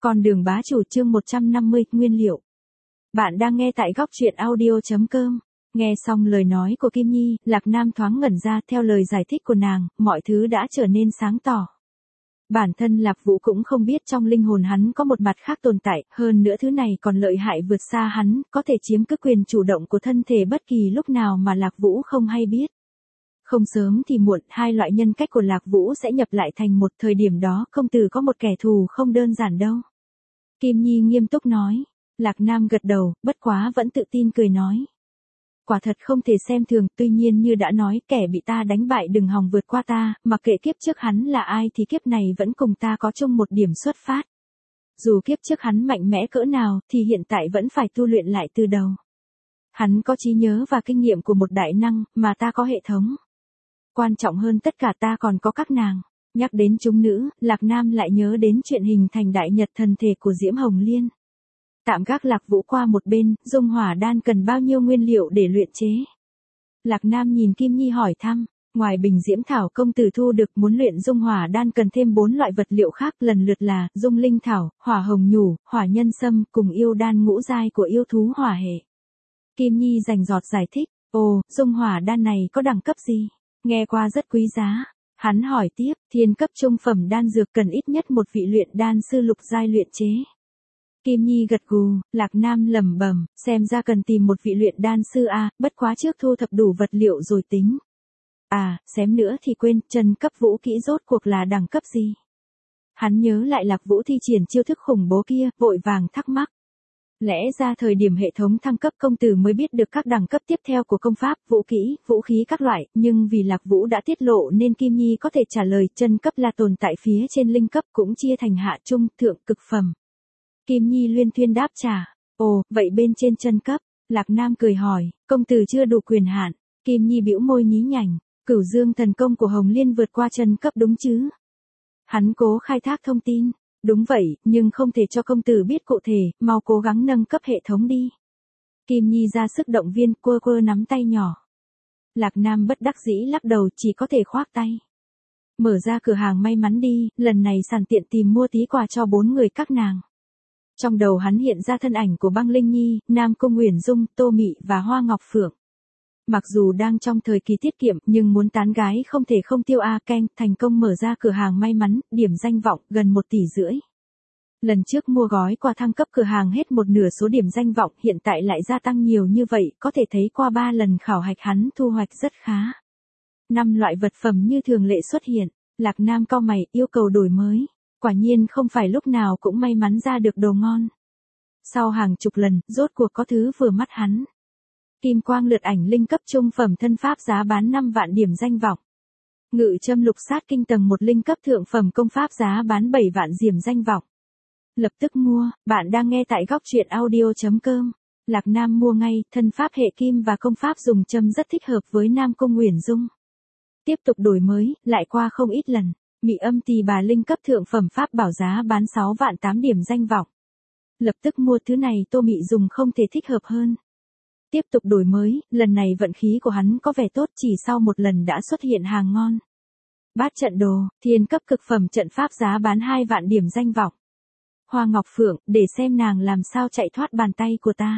Con đường bá chủ chương 150, nguyên liệu. Bạn đang nghe tại góc truyện audio.com. Nghe xong lời nói của Kim Nhi, Lạc Nam thoáng ngẩn ra. Theo lời giải thích của nàng, mọi thứ đã trở nên sáng tỏ. Bản thân Lạc Vũ cũng không biết trong linh hồn hắn có một mặt khác tồn tại, hơn nữa thứ này còn lợi hại vượt xa hắn, có thể chiếm cứ quyền chủ động của thân thể bất kỳ lúc nào mà Lạc Vũ không hay biết. Không sớm thì muộn, hai loại nhân cách của Lạc Vũ sẽ nhập lại thành một. Thời điểm đó công tử có một kẻ thù không đơn giản đâu. Kim Nhi nghiêm túc nói. Lạc Nam gật đầu, bất quá vẫn tự tin cười nói. Quả thật không thể xem thường, tuy nhiên như đã nói, kẻ bị ta đánh bại đừng hòng vượt qua ta, mặc kệ kiếp trước hắn là ai thì kiếp này vẫn cùng ta có chung một điểm xuất phát. Dù kiếp trước hắn mạnh mẽ cỡ nào thì hiện tại vẫn phải tu luyện lại từ đầu. Hắn có trí nhớ và kinh nghiệm của một đại năng, mà ta có hệ thống. Quan trọng hơn tất cả ta còn có các nàng. Nhắc đến chúng nữ, Lạc Nam lại nhớ đến chuyện hình thành đại nhật thần thể của Diễm Hồng Liên. Tạm gác Lạc Vũ qua một bên, dung hỏa đan cần bao nhiêu nguyên liệu để luyện chế? Lạc Nam nhìn Kim Nhi hỏi thăm, ngoài bình diễm thảo công tử thu được muốn luyện dung hỏa đan cần thêm 4 loại vật liệu khác lần lượt là dung linh thảo, hỏa hồng nhủ, hỏa nhân sâm cùng yêu đan ngũ giai của yêu thú hỏa hệ. Kim Nhi rành rọt giải thích, ồ, dung hỏa đan này có đẳng cấp gì? Nghe qua rất quý giá. Hắn hỏi tiếp, thiên cấp trung phẩm đan dược cần ít nhất một vị luyện đan sư lục giai luyện chế. Kim Nhi gật gù, Lạc Nam lẩm bẩm, xem ra cần tìm một vị luyện đan sư a, bất quá trước thu thập đủ vật liệu rồi tính. À, xém nữa thì quên, chân cấp vũ kỹ rốt cuộc là đẳng cấp gì? Hắn nhớ lại Lạc Vũ thi triển chiêu thức khủng bố kia, vội vàng thắc mắc. Lẽ ra thời điểm hệ thống thăng cấp công tử mới biết được các đẳng cấp tiếp theo của công pháp, vũ kỹ, vũ khí các loại, nhưng vì Lạc Vũ đã tiết lộ nên Kim Nhi có thể trả lời chân cấp là tồn tại phía trên linh cấp cũng chia thành hạ trung, thượng, cực phẩm. Kim Nhi luyên thuyên đáp trả, ồ, vậy bên trên chân cấp, Lạc Nam cười hỏi, công tử chưa đủ quyền hạn. Kim Nhi bĩu môi nhí nhảnh, Cửu Dương thần công của Hồng Liên vượt qua chân cấp đúng chứ? Hắn cố khai thác thông tin. Đúng vậy, nhưng không thể cho công tử biết cụ thể, mau cố gắng nâng cấp hệ thống đi. Kim Nhi ra sức động viên, quơ quơ nắm tay nhỏ. Lạc Nam bất đắc dĩ lắc đầu, chỉ có thể khoác tay. Mở ra cửa hàng may mắn đi, lần này sẵn tiện tìm mua tí quà cho 4 người các nàng. Trong đầu hắn hiện ra thân ảnh của Băng Linh Nhi, Nam Cung Uyển Dung, Tô Mị và Hoa Ngọc Phượng. Mặc dù đang trong thời kỳ tiết kiệm, nhưng muốn tán gái không thể không tiêu keng, thành công mở ra cửa hàng may mắn, điểm danh vọng, gần 1,5 tỷ. Lần trước mua gói quà thăng cấp cửa hàng hết một nửa số điểm danh vọng, hiện tại lại gia tăng nhiều như vậy, có thể thấy qua 3 lần khảo hạch hắn thu hoạch rất khá. 5 loại vật phẩm như thường lệ xuất hiện, Lạc Nam cau mày, yêu cầu đổi mới. Quả nhiên không phải lúc nào cũng may mắn ra được đồ ngon. Sau hàng chục lần, rốt cuộc có thứ vừa mắt hắn. Kim quang lượt ảnh linh cấp trung phẩm thân pháp giá bán 5 vạn điểm danh vọng. Ngự châm lục sát kinh tầng 1 linh cấp thượng phẩm công pháp giá bán 7 vạn điểm danh vọng. Lập tức mua, bạn đang nghe tại góc truyện audio.com. Lạc Nam mua ngay, thân pháp hệ kim và công pháp dùng châm rất thích hợp với Nam Cung Uyển Dung. Tiếp tục đổi mới, lại qua không ít lần. Mị âm tỳ bà linh cấp thượng phẩm pháp bảo giá bán 6 vạn 8 điểm danh vọng. Lập tức mua thứ này, Tô Mị dùng không thể thích hợp hơn. Tiếp tục đổi mới, lần này vận khí của hắn có vẻ tốt, chỉ sau một lần đã xuất hiện hàng ngon. Bát trận đồ, thiên cấp cực phẩm trận pháp giá bán 2 vạn điểm danh vọng. Hoa Ngọc Phượng, để xem nàng làm sao chạy thoát bàn tay của ta.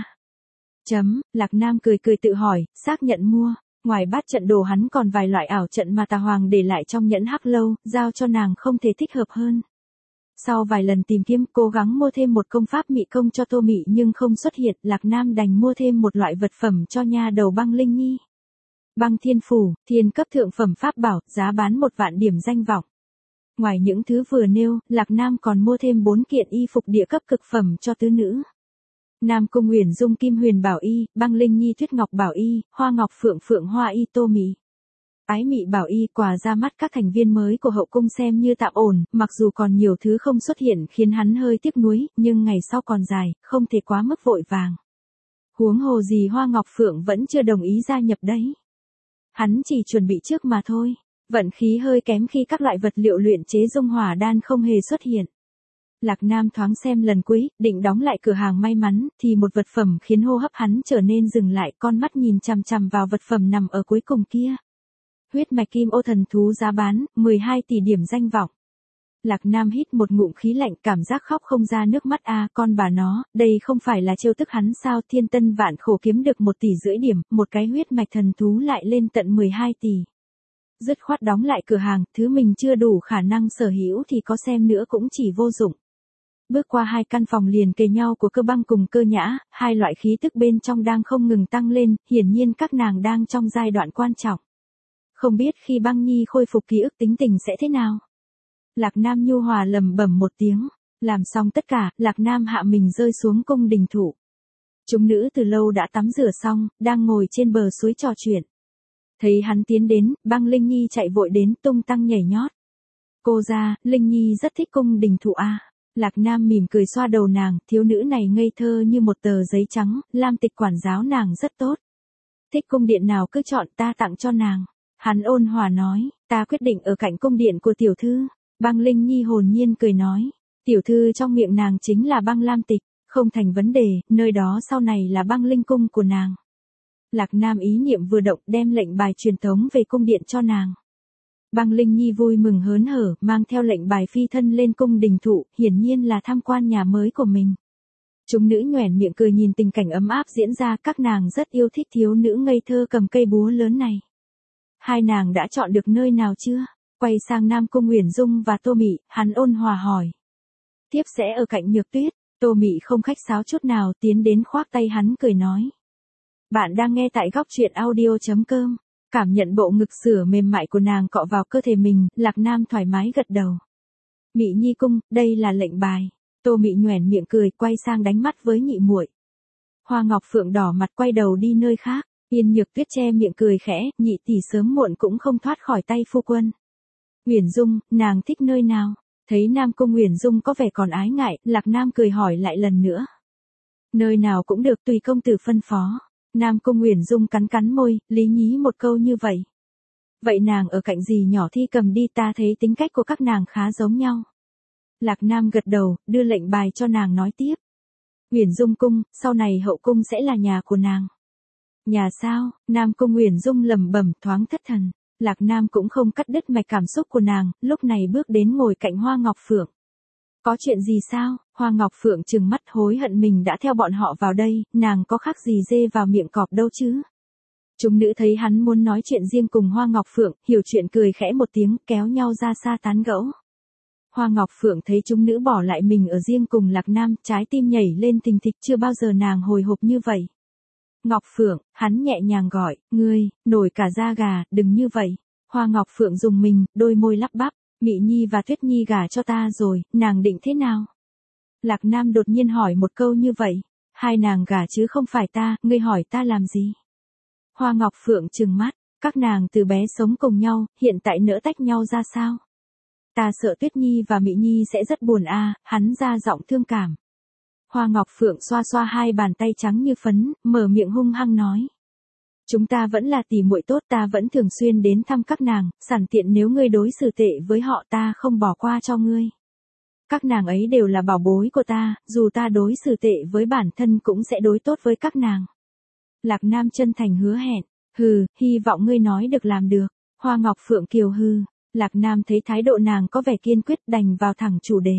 Lạc Nam cười cười tự hỏi, xác nhận mua. Ngoài bát trận đồ hắn còn vài loại ảo trận mà Tà Hoàng để lại trong nhẫn hắc lâu, giao cho nàng không thể thích hợp hơn. Sau vài lần tìm kiếm, cố gắng mua thêm một công pháp mị công cho Tô Mị nhưng không xuất hiện, Lạc Nam đành mua thêm một loại vật phẩm cho nha đầu Băng Linh Nhi. Băng Thiên Phủ, thiên cấp thượng phẩm pháp bảo, giá bán 1 vạn điểm danh vọng. Ngoài những thứ vừa nêu, Lạc Nam còn mua thêm 4 kiện y phục địa cấp cực phẩm cho tứ nữ. Nam Cung Uyển Dung Kim Huyền Bảo Y, Băng Linh Nhi Tuyết Ngọc Bảo Y, Hoa Ngọc Phượng Phượng Hoa Y Tô Mị. Ái Mị Bảo Y quà ra mắt các thành viên mới của hậu cung xem như tạm ổn, mặc dù còn nhiều thứ không xuất hiện khiến hắn hơi tiếc nuối, nhưng ngày sau còn dài, không thể quá mức vội vàng. Huống hồ gì Hoa Ngọc Phượng vẫn chưa đồng ý gia nhập đấy. Hắn chỉ chuẩn bị trước mà thôi, vận khí hơi kém khi các loại vật liệu luyện chế dung hỏa đan không hề xuất hiện. Lạc Nam thoáng xem lần cuối, định đóng lại cửa hàng may mắn, thì một vật phẩm khiến hô hấp hắn trở nên dừng lại, con mắt nhìn chằm chằm vào vật phẩm nằm ở cuối cùng kia. Huyết mạch kim ô thần thú giá bán, 12 tỷ điểm danh vọng. Lạc Nam hít một ngụm khí lạnh, cảm giác khóc không ra nước mắt a, con bà nó, đây không phải là trêu tức hắn sao, thiên tân vạn khổ kiếm được 1,5 tỷ điểm, một cái huyết mạch thần thú lại lên tận 12 tỷ. Dứt khoát đóng lại cửa hàng, thứ mình chưa đủ khả năng sở hữu thì có xem nữa cũng chỉ vô dụng. Bước qua 2 căn phòng liền kề nhau của Cơ Băng cùng Cơ Nhã, 2 loại khí tức bên trong đang không ngừng tăng lên, hiển nhiên các nàng đang trong giai đoạn quan trọng. Không biết khi Băng Nhi khôi phục ký ức tính tình sẽ thế nào? Lạc Nam nhu hòa lẩm bẩm một tiếng, làm xong tất cả, Lạc Nam hạ mình rơi xuống cung đình thụ. Chúng nữ từ lâu đã tắm rửa xong, đang ngồi trên bờ suối trò chuyện. Thấy hắn tiến đến, Băng Linh Nhi chạy vội đến tung tăng nhảy nhót. Cô ra, Linh Nhi rất thích cung đình thụ a. Lạc Nam mỉm cười xoa đầu nàng, thiếu nữ này ngây thơ như một tờ giấy trắng, Lam Tịch quản giáo nàng rất tốt. Thích cung điện nào cứ chọn, ta tặng cho nàng. Hắn ôn hòa nói, ta quyết định ở cạnh cung điện của tiểu thư. Băng Linh Nhi hồn nhiên cười nói, tiểu thư trong miệng nàng chính là Băng Lam Tịch, không thành vấn đề, nơi đó sau này là Băng Linh cung của nàng. Lạc Nam ý niệm vừa động đem lệnh bài truyền tống về cung điện cho nàng. Băng Linh Nhi vui mừng hớn hở, mang theo lệnh bài phi thân lên cung đình thụ, hiển nhiên là tham quan nhà mới của mình. Chúng nữ nhoẻn miệng cười nhìn tình cảnh ấm áp diễn ra, các nàng rất yêu thích thiếu nữ ngây thơ cầm cây búa lớn này. Hai nàng đã chọn được nơi nào chưa? Quay sang Nam Cung Uyển Dung và Tô Mị, hắn ôn hòa hỏi. Tiếp sẽ ở cạnh Nhược Tuyết. Tô Mị không khách sáo chút nào, tiến đến khoác tay hắn cười nói. Bạn đang nghe tại góc truyện audio.com. Cảm nhận bộ ngực sữa mềm mại của nàng cọ vào cơ thể mình, Lạc Nam thoải mái gật đầu. Mị Nhi cung, đây là lệnh bài. Tô Mị nhoẻn miệng cười, quay sang đánh mắt với nhị muội. Hoa Ngọc Phượng đỏ mặt quay đầu đi nơi khác. Yên Nhược Tuyết che miệng cười khẽ, nhị tỷ sớm muộn cũng không thoát khỏi tay phu quân. Uyển Dung, nàng thích nơi nào? Thấy Nam Cung Uyển Dung có vẻ còn ái ngại, Lạc Nam cười hỏi lại lần nữa. Nơi nào cũng được, tùy công tử phân phó. Nam Cung Uyển Dung cắn cắn môi, lý nhí một câu như vậy. Vậy nàng ở cạnh gì nhỏ thi cầm đi, ta thấy tính cách của các nàng khá giống nhau. Lạc Nam gật đầu, đưa lệnh bài cho nàng nói tiếp. Uyển Dung cung, sau này hậu cung sẽ là nhà của nàng. Nhà sao? Nam Cung Uyển Dung lẩm bẩm thoáng thất thần. Lạc Nam cũng không cắt đứt mạch cảm xúc của nàng, lúc này bước đến ngồi cạnh Hoa Ngọc Phượng. Có chuyện gì sao? Hoa Ngọc Phượng trừng mắt hối hận mình đã theo bọn họ vào đây, nàng có khác gì dê vào miệng cọp đâu chứ. Chúng nữ thấy hắn muốn nói chuyện riêng cùng Hoa Ngọc Phượng, hiểu chuyện cười khẽ một tiếng, kéo nhau ra xa tán gẫu. Hoa Ngọc Phượng thấy chúng nữ bỏ lại mình ở riêng cùng Lạc Nam, trái tim nhảy lên thình thịch, chưa bao giờ nàng hồi hộp như vậy. Ngọc Phượng, hắn nhẹ nhàng gọi, ngươi, nổi cả da gà, đừng như vậy. Hoa Ngọc Phượng dùng mình, đôi môi lắp bắp, Mị Nhi và Tuyết Nhi gả cho ta rồi, nàng định thế nào? Lạc Nam đột nhiên hỏi một câu như vậy, hai nàng gả chứ không phải ta, ngươi hỏi ta làm gì? Hoa Ngọc Phượng trừng mắt, các nàng từ bé sống cùng nhau, hiện tại nỡ tách nhau ra sao? Ta sợ Tuyết Nhi và Mị Nhi sẽ rất buồn a, hắn ra giọng thương cảm. Hoa Ngọc Phượng xoa xoa hai bàn tay trắng như phấn, mở miệng hung hăng nói. Chúng ta vẫn là tỷ muội tốt, ta vẫn thường xuyên đến thăm các nàng, sẵn tiện nếu ngươi đối xử tệ với họ ta không bỏ qua cho ngươi. Các nàng ấy đều là bảo bối của ta, dù ta đối xử tệ với bản thân cũng sẽ đối tốt với các nàng. Lạc Nam chân thành hứa hẹn, hừ, hy vọng ngươi nói được làm được. Hoa Ngọc Phượng kiều hừ, Lạc Nam thấy thái độ nàng có vẻ kiên quyết đành vào thẳng chủ đề.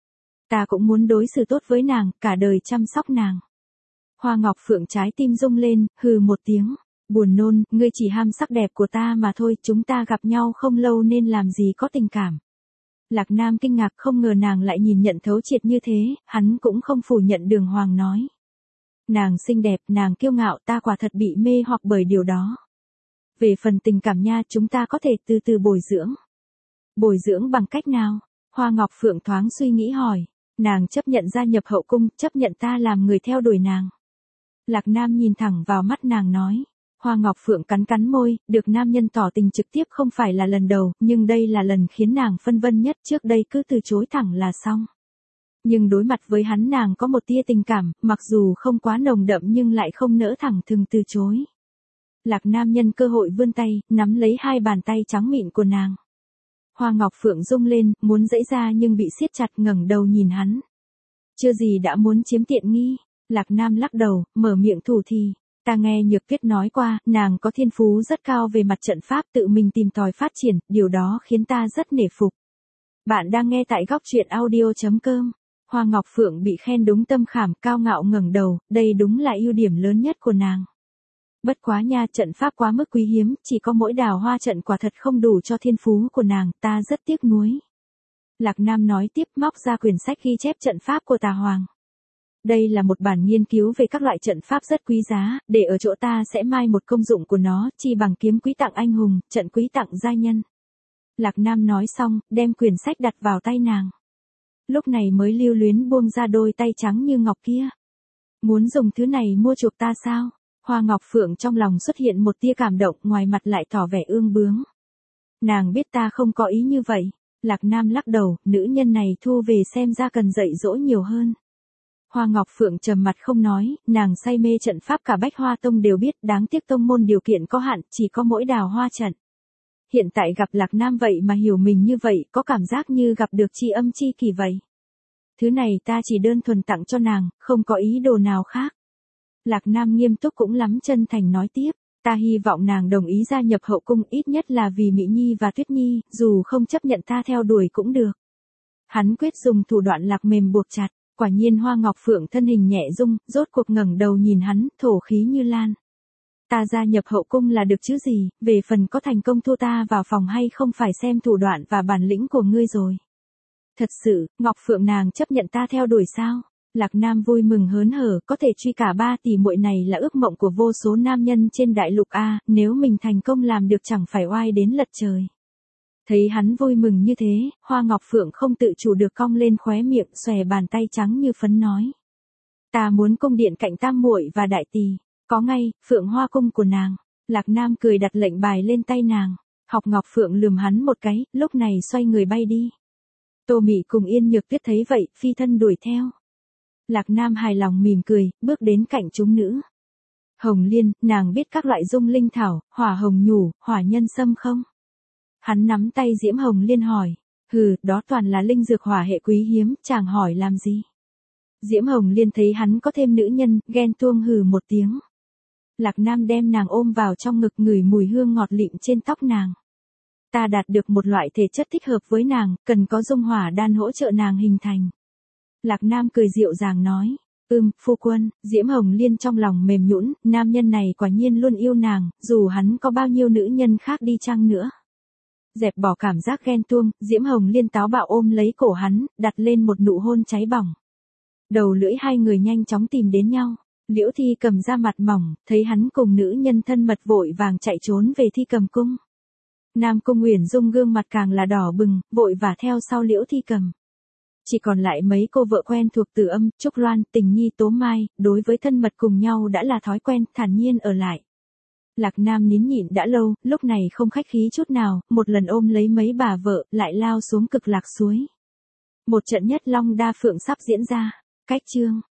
Ta cũng muốn đối xử tốt với nàng, cả đời chăm sóc nàng. Hoa Ngọc Phượng trái tim rung lên, hừ một tiếng. Buồn nôn, ngươi chỉ ham sắc đẹp của ta mà thôi, chúng ta gặp nhau không lâu nên làm gì có tình cảm. Lạc Nam kinh ngạc không ngờ nàng lại nhìn nhận thấu triệt như thế, hắn cũng không phủ nhận đường hoàng nói. Nàng xinh đẹp, nàng kiêu ngạo, ta quả thật bị mê hoặc bởi điều đó. Về phần tình cảm nha, chúng ta có thể từ từ bồi dưỡng. Bồi dưỡng bằng cách nào? Hoa Ngọc Phượng thoáng suy nghĩ hỏi. Nàng chấp nhận gia nhập hậu cung, chấp nhận ta làm người theo đuổi nàng. Lạc Nam nhìn thẳng vào mắt nàng nói. Hoa Ngọc Phượng cắn cắn môi, được nam nhân tỏ tình trực tiếp không phải là lần đầu, nhưng đây là lần khiến nàng phân vân nhất, trước đây cứ từ chối thẳng là xong. Nhưng đối mặt với hắn nàng có một tia tình cảm, mặc dù không quá nồng đậm nhưng lại không nỡ thẳng thừng từ chối. Lạc Nam nhân cơ hội vươn tay, nắm lấy hai bàn tay trắng mịn của nàng. Hoa Ngọc Phượng rung lên, muốn giãy ra nhưng bị siết chặt, ngẩng đầu nhìn hắn. Chưa gì đã muốn chiếm tiện nghi. Lạc Nam lắc đầu, mở miệng thủ thì. Ta nghe Nhược Tuyết nói qua, nàng có thiên phú rất cao về mặt trận pháp, tự mình tìm tòi phát triển, điều đó khiến ta rất nể phục. Bạn đang nghe tại góc truyện audio.com. Hoa Ngọc Phượng bị khen đúng tâm khảm, cao ngạo ngẩng đầu, đây đúng là ưu điểm lớn nhất của nàng. Bất quá nha, trận pháp quá mức quý hiếm, chỉ có mỗi đào hoa trận quả thật không đủ cho thiên phú của nàng, ta rất tiếc nuối. Lạc Nam nói tiếp, móc ra quyển sách ghi chép trận pháp của Tà Hoàng. Đây là một bản nghiên cứu về các loại trận pháp rất quý giá, để ở chỗ ta sẽ mai một công dụng của nó, chi bằng kiếm quý tặng anh hùng, trận quý tặng giai nhân. Lạc Nam nói xong, đem quyển sách đặt vào tay nàng. Lúc này mới lưu luyến buông ra đôi tay trắng như ngọc kia. Muốn dùng thứ này mua chuộc ta sao? Hoa Ngọc Phượng trong lòng xuất hiện một tia cảm động, ngoài mặt lại tỏ vẻ ương bướng. Nàng biết ta không có ý như vậy. Lạc Nam lắc đầu, nữ nhân này thu về xem ra cần dạy dỗ nhiều hơn. Hoa Ngọc Phượng trầm mặt không nói, nàng say mê trận pháp cả Bách Hoa Tông đều biết, đáng tiếc tông môn điều kiện có hạn, chỉ có mỗi đào hoa trận. Hiện tại gặp Lạc Nam vậy mà hiểu mình như vậy, có cảm giác như gặp được tri âm tri kỷ vậy. Thứ này ta chỉ đơn thuần tặng cho nàng, không có ý đồ nào khác. Lạc Nam nghiêm túc cũng lắm chân thành nói tiếp, ta hy vọng nàng đồng ý gia nhập hậu cung, ít nhất là vì Mỹ Nhi và Tuyết Nhi, dù không chấp nhận ta theo đuổi cũng được. Hắn quyết dùng thủ đoạn lạc mềm buộc chặt, quả nhiên Hoa Ngọc Phượng thân hình nhẹ rung, rốt cuộc ngẩng đầu nhìn hắn, thổ khí như lan. Ta gia nhập hậu cung là được chứ gì, về phần có thành công thua ta vào phòng hay không phải xem thủ đoạn và bản lĩnh của ngươi rồi. Thật sự, Ngọc Phượng nàng chấp nhận ta theo đuổi sao? Lạc Nam vui mừng hớn hở, có thể truy cả ba tỷ muội này là ước mộng của vô số nam nhân trên đại lục A, nếu mình thành công làm được chẳng phải oai đến lật trời. Thấy hắn vui mừng như thế, Hoa Ngọc Phượng không tự chủ được cong lên khóe miệng, xòe bàn tay trắng như phấn nói. Ta muốn cung điện cạnh tam muội và đại tỷ. Có ngay, Phượng Hoa cung của nàng. Lạc Nam cười đặt lệnh bài lên tay nàng. Học Ngọc Phượng lườm hắn một cái, lúc này xoay người bay đi. Tô Mị cùng Yên Nhược Tuyết thấy vậy, phi thân đuổi theo. Lạc Nam hài lòng mỉm cười, bước đến cạnh chúng nữ. Hồng Liên, nàng biết các loại dung linh thảo, hỏa hồng nhủ, hỏa nhân sâm không? Hắn nắm tay Diễm Hồng Liên hỏi. Hừ, đó toàn là linh dược hỏa hệ quý hiếm, chàng hỏi làm gì? Diễm Hồng Liên thấy hắn có thêm nữ nhân, ghen tuông hừ một tiếng. Lạc Nam đem nàng ôm vào trong ngực, ngửi mùi hương ngọt lịm trên tóc nàng. Ta đạt được một loại thể chất thích hợp với nàng, cần có dung hỏa đan hỗ trợ nàng hình thành. Lạc Nam cười dịu dàng nói. Phu quân. Diễm Hồng Liên trong lòng mềm nhũn, nam nhân này quả nhiên luôn yêu nàng, dù hắn có bao nhiêu nữ nhân khác đi chăng nữa. Dẹp bỏ cảm giác ghen tuông, Diễm Hồng Liên táo bạo ôm lấy cổ hắn, đặt lên một nụ hôn cháy bỏng. Đầu lưỡi hai người nhanh chóng tìm đến nhau. Liễu Thi Cầm ra mặt mỏng, thấy hắn cùng nữ nhân thân mật vội vàng chạy trốn về Thi Cầm cung. Nam Cung Uyển Dung gương mặt càng là đỏ bừng, vội vả theo sau Liễu Thi Cầm. Chỉ còn lại mấy cô vợ quen thuộc Từ Âm, Trúc Loan, Tình Nhi, Tố Mai, đối với thân mật cùng nhau đã là thói quen, thản nhiên ở lại. Lạc Nam nín nhịn đã lâu, lúc này không khách khí chút nào, một lần ôm lấy mấy bà vợ, lại lao xuống Cực Lạc suối. Một trận nhất long đa phượng sắp diễn ra. Cách chương